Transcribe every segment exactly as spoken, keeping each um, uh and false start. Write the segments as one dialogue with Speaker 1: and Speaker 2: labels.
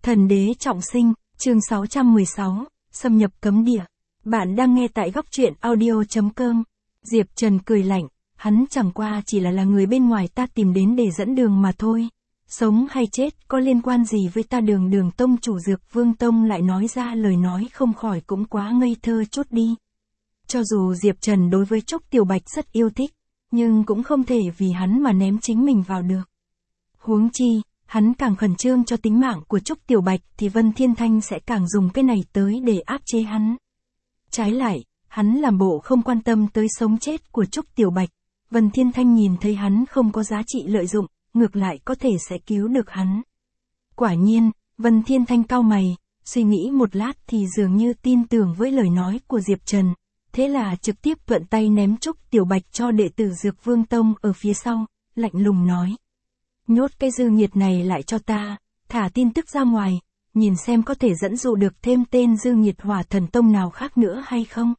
Speaker 1: Thần đế trọng sinh, chương sáu trăm mười sáu, xâm nhập cấm địa. Bạn đang nghe tại góc truyện audio chấm com. Diệp Trần cười lạnh, hắn chẳng qua chỉ là là người bên ngoài ta tìm đến để dẫn đường mà thôi. Sống hay chết có liên quan gì với ta? Đường Đường tông chủ Dược Vương Tông lại nói ra lời nói không khỏi cũng quá ngây thơ chút đi. Cho dù Diệp Trần đối với Trúc Tiểu Bạch rất yêu thích, nhưng cũng không thể vì hắn mà ném chính mình vào được. Huống chi, hắn càng khẩn trương cho tính mạng của Trúc Tiểu Bạch thì Vân Thiên Thanh sẽ càng dùng cái này tới để áp chế hắn. Trái lại, hắn làm bộ không quan tâm tới sống chết của Trúc Tiểu Bạch. Vân Thiên Thanh nhìn thấy hắn không có giá trị lợi dụng, ngược lại có thể sẽ cứu được hắn. Quả nhiên, Vân Thiên Thanh cau mày, suy nghĩ một lát thì dường như tin tưởng với lời nói của Diệp Trần. Thế là trực tiếp thuận tay ném Trúc Tiểu Bạch cho đệ tử Dược Vương Tông ở phía sau, lạnh lùng nói. Nhốt cái dư nghiệt này lại cho ta, thả tin tức ra ngoài, nhìn xem có thể dẫn dụ được thêm tên dư nghiệt Hỏa Thần Tông nào khác nữa hay không.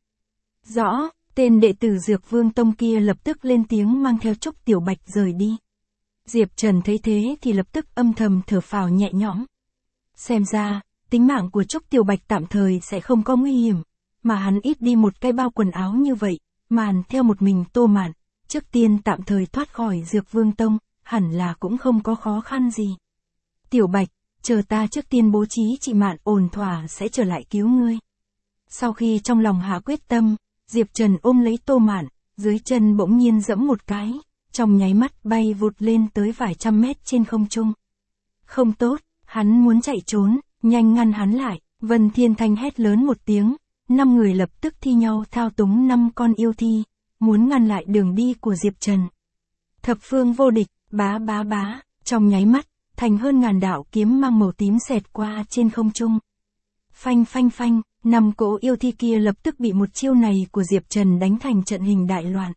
Speaker 1: Rõ, tên đệ tử Dược Vương Tông kia lập tức lên tiếng mang theo Trúc Tiểu Bạch rời đi. Diệp Trần thấy thế thì lập tức âm thầm thở phào nhẹ nhõm. Xem ra, tính mạng của Trúc Tiểu Bạch tạm thời sẽ không có nguy hiểm, mà hắn ít đi một cái bao quần áo như vậy, màn theo một mình Tô Mạn, trước tiên tạm thời thoát khỏi Dược Vương Tông, hẳn là cũng không có khó khăn gì. Tiểu Bạch, chờ ta trước tiên bố trí chị Mạn ổn thỏa sẽ trở lại cứu ngươi. Sau khi trong lòng hạ quyết tâm, Diệp Trần ôm lấy Tô Mạn, dưới chân bỗng nhiên giẫm một cái, trong nháy mắt bay vụt lên tới vài trăm mét trên không trung. Không tốt, hắn muốn chạy trốn, nhanh ngăn hắn lại. Vân Thiên Thanh hét lớn một tiếng, năm người lập tức thi nhau thao túng năm con yêu thi, muốn ngăn lại đường đi của Diệp Trần. Thập phương vô địch, bá bá bá, trong nháy mắt, thành hơn ngàn đạo kiếm mang màu tím xẹt qua trên không trung. Phanh phanh phanh, năm cỗ yêu thi kia lập tức bị một chiêu này của Diệp Trần đánh thành trận hình đại loạn.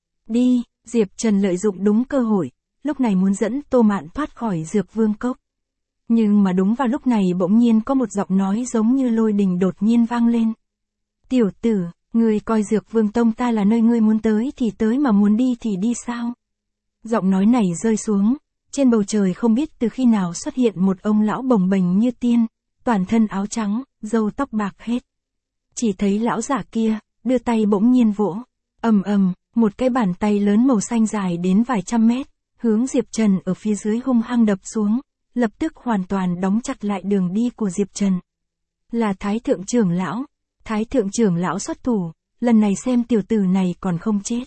Speaker 1: Đi, Diệp Trần lợi dụng đúng cơ hội, lúc này muốn dẫn Tô Mạn thoát khỏi Dược Vương Cốc. Nhưng mà đúng vào lúc này bỗng nhiên có một giọng nói giống như lôi đình đột nhiên vang lên. Tiểu tử, ngươi coi Dược Vương Tông ta là nơi ngươi muốn tới thì tới mà muốn đi thì đi sao? Giọng nói này rơi xuống, trên bầu trời không biết từ khi nào xuất hiện một ông lão bồng bềnh như tiên, toàn thân áo trắng, râu tóc bạc hết. Chỉ thấy lão giả kia, đưa tay bỗng nhiên vỗ, ầm ầm, một cái bàn tay lớn màu xanh dài đến vài trăm mét, hướng Diệp Trần ở phía dưới hung hăng đập xuống, lập tức hoàn toàn đóng chặt lại đường đi của Diệp Trần. Là Thái Thượng trưởng lão, Thái Thượng trưởng lão xuất thủ, lần này xem tiểu tử này còn không chết.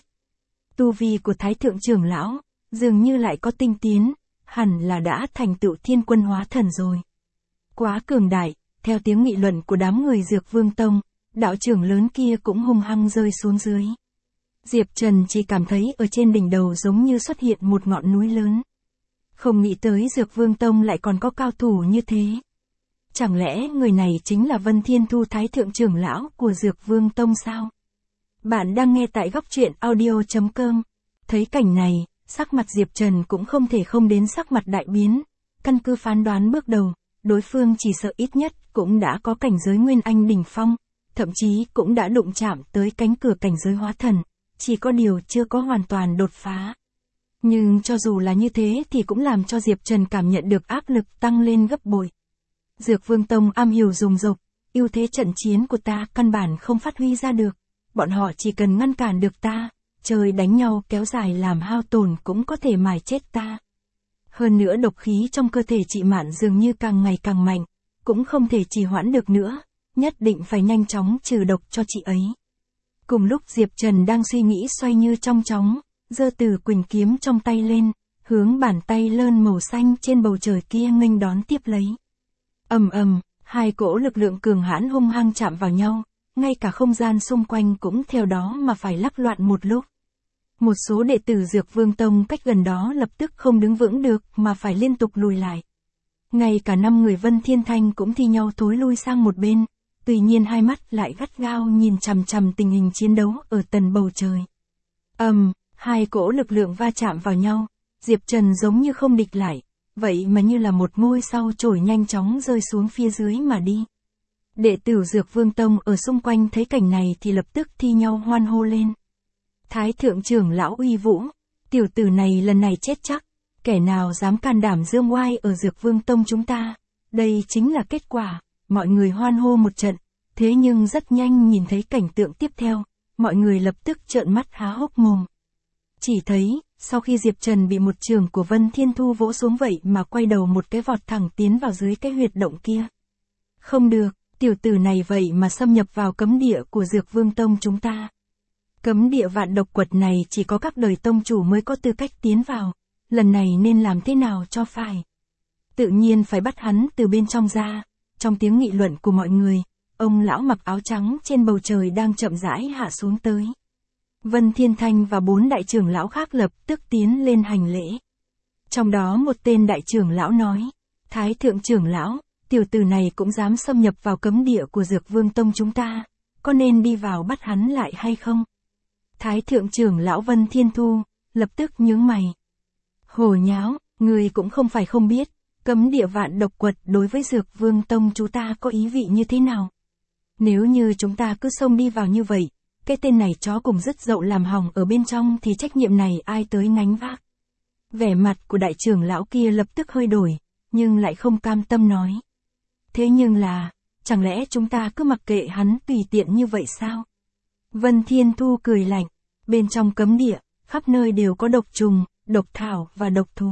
Speaker 1: Tu vi của Thái Thượng trưởng lão, dường như lại có tinh tiến, hẳn là đã thành tựu thiên quân hóa thần rồi. Quá cường đại, theo tiếng nghị luận của đám người Dược Vương Tông, đạo trưởng lớn kia cũng hung hăng rơi xuống dưới. Diệp Trần chỉ cảm thấy ở trên đỉnh đầu giống như xuất hiện một ngọn núi lớn. Không nghĩ tới Dược Vương Tông lại còn có cao thủ như thế. Chẳng lẽ người này chính là Vân Thiên Thu Thái Thượng trưởng lão của Dược Vương Tông sao? Bạn đang nghe tại góc truyện audio chấm com. Thấy cảnh này, sắc mặt Diệp Trần cũng không thể không đến sắc mặt đại biến. Căn cứ phán đoán bước đầu, đối phương chỉ sợ ít nhất cũng đã có cảnh giới Nguyên Anh đỉnh phong, thậm chí cũng đã đụng chạm tới cánh cửa cảnh giới hóa thần, chỉ có điều chưa có hoàn toàn đột phá. Nhưng cho dù là như thế thì cũng làm cho Diệp Trần cảm nhận được áp lực tăng lên gấp bội. Dược Vương Tông am hiểu dùng dộc, ưu thế trận chiến của ta căn bản không phát huy ra được. Bọn họ chỉ cần ngăn cản được ta, trời đánh nhau kéo dài làm hao tổn cũng có thể mài chết ta. Hơn nữa độc khí trong cơ thể chị Mạn dường như càng ngày càng mạnh, cũng không thể trì hoãn được nữa, nhất định phải nhanh chóng trừ độc cho chị ấy. Cùng lúc Diệp Trần đang suy nghĩ xoay như trong chóng, giơ Từ Quỳnh kiếm trong tay lên, hướng bàn tay lơn màu xanh trên bầu trời kia nghênh đón tiếp lấy. Ầm ầm, hai cỗ lực lượng cường hãn hung hăng chạm vào nhau, ngay cả không gian xung quanh cũng theo đó mà phải lắc loạn một lúc. Một số đệ tử Dược Vương Tông cách gần đó lập tức không đứng vững được mà phải liên tục lùi lại. Ngay cả năm người Vân Thiên Thanh cũng thi nhau thối lui sang một bên, tuy nhiên hai mắt lại gắt gao nhìn chằm chằm tình hình chiến đấu ở tầng bầu trời. Ầm, um, hai cỗ lực lượng va chạm vào nhau, Diệp Trần giống như không địch lại, vậy mà như là một ngôi sao trổi nhanh chóng rơi xuống phía dưới mà đi. Đệ tử Dược Vương Tông ở xung quanh thấy cảnh này thì lập tức thi nhau hoan hô lên. Thái Thượng trưởng lão uy vũ, tiểu tử này lần này chết chắc, kẻ nào dám can đảm dương oai ở Dược Vương Tông chúng ta, Đây chính là kết quả, mọi người hoan hô một trận, thế nhưng rất nhanh nhìn thấy cảnh tượng tiếp theo, mọi người lập tức trợn mắt há hốc mồm. Chỉ thấy, sau khi Diệp Trần bị một chưởng của Vân Thiên Thu vỗ xuống vậy mà quay đầu một cái vọt thẳng tiến vào dưới cái huyệt động kia. Không được, tiểu tử này vậy mà xâm nhập vào cấm địa của Dược Vương Tông chúng ta. Cấm địa vạn độc quật này chỉ có các đời tông chủ mới có tư cách tiến vào, lần này nên làm thế nào cho phải. Tự nhiên phải bắt hắn từ bên trong ra. Trong tiếng nghị luận của mọi người, ông lão mặc áo trắng trên bầu trời đang chậm rãi hạ xuống tới. Vân Thiên Thanh và bốn đại trưởng lão khác lập tức tiến lên hành lễ. Trong đó một tên đại trưởng lão nói, Thái thượng trưởng lão, tiểu tử này cũng dám xâm nhập vào cấm địa của Dược Vương Tông chúng ta, có nên đi vào bắt hắn lại hay không? Thái thượng trưởng lão Vân Thiên Thu, lập tức nhướng mày. Hồ nháo, người cũng không phải không biết, cấm địa vạn độc quật đối với Dược Vương Tông chúng ta có ý vị như thế nào? Nếu như chúng ta cứ xông đi vào như vậy, cái tên này chó cùng rất dậu làm hỏng ở bên trong thì trách nhiệm này ai tới gánh vác? Vẻ mặt của đại trưởng lão kia lập tức hơi đổi, nhưng lại không cam tâm nói. Thế nhưng là, chẳng lẽ chúng ta cứ mặc kệ hắn tùy tiện như vậy sao? Vân Thiên Thu cười lạnh, bên trong cấm địa, khắp nơi đều có độc trùng, độc thảo và độc thú.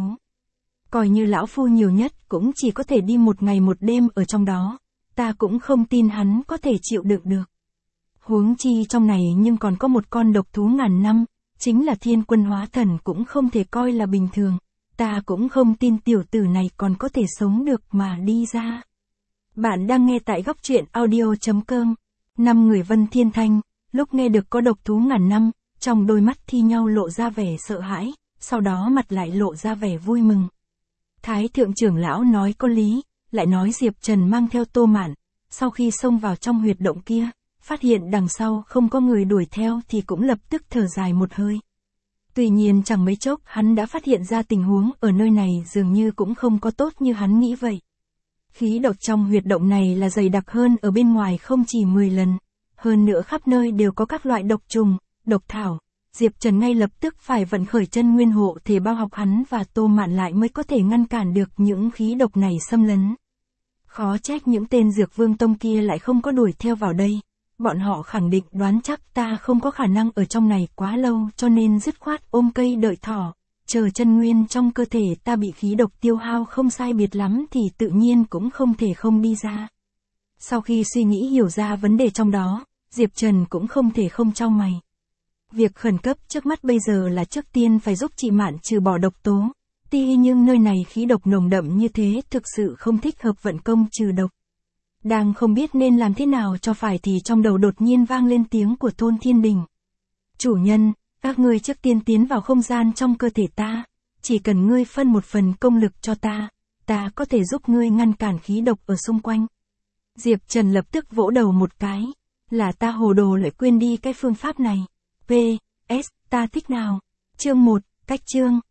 Speaker 1: Coi như lão phu nhiều nhất cũng chỉ có thể đi một ngày một đêm ở trong đó, ta cũng không tin hắn có thể chịu đựng được. Huống chi trong này nhưng còn có một con độc thú ngàn năm, chính là thiên quân hóa thần cũng không thể coi là bình thường, ta cũng không tin tiểu tử này còn có thể sống được mà đi ra. Bạn đang nghe tại góc truyện audio chấm com. Năm người Vân Thiên Thanh, lúc nghe được có độc thú ngàn năm, trong đôi mắt thi nhau lộ ra vẻ sợ hãi, sau đó mặt lại lộ ra vẻ vui mừng. Thái thượng trưởng lão nói có lý, lại nói Diệp Trần mang theo Tô Mạn, sau khi xông vào trong huyệt động kia, phát hiện đằng sau không có người đuổi theo thì cũng lập tức thở dài một hơi. Tuy nhiên chẳng mấy chốc hắn đã phát hiện ra tình huống ở nơi này dường như cũng không có tốt như hắn nghĩ vậy. Khí độc trong huyệt động này là dày đặc hơn ở bên ngoài không chỉ mười lần, hơn nữa khắp nơi đều có các loại độc trùng, độc thảo. Diệp Trần ngay lập tức phải vận khởi chân nguyên hộ thể bao học hắn và Tô Mạn lại mới có thể ngăn cản được những khí độc này xâm lấn. Khó trách những tên Dược Vương Tông kia lại không có đuổi theo vào đây. Bọn họ khẳng định đoán chắc ta không có khả năng ở trong này quá lâu cho nên dứt khoát ôm cây đợi thỏ, chờ chân nguyên trong cơ thể ta bị khí độc tiêu hao không sai biệt lắm thì tự nhiên cũng không thể không đi ra. Sau khi suy nghĩ hiểu ra vấn đề trong đó, Diệp Trần cũng không thể không chau mày. Việc khẩn cấp trước mắt bây giờ là trước tiên phải giúp chị Mạn trừ bỏ độc tố. Tuy nhưng nơi này khí độc nồng đậm như thế thực sự không thích hợp vận công trừ độc. Đang không biết nên làm thế nào cho phải thì trong đầu đột nhiên vang lên tiếng của Thôn Thiên Đình. Chủ nhân, các ngươi trước tiên tiến vào không gian trong cơ thể ta. Chỉ cần ngươi phân một phần công lực cho ta, ta có thể giúp ngươi ngăn cản khí độc ở xung quanh. Diệp Trần lập tức vỗ đầu một cái. Là ta hồ đồ lại quên đi cái phương pháp này. P S ta thích nào. Chương một, cách chương.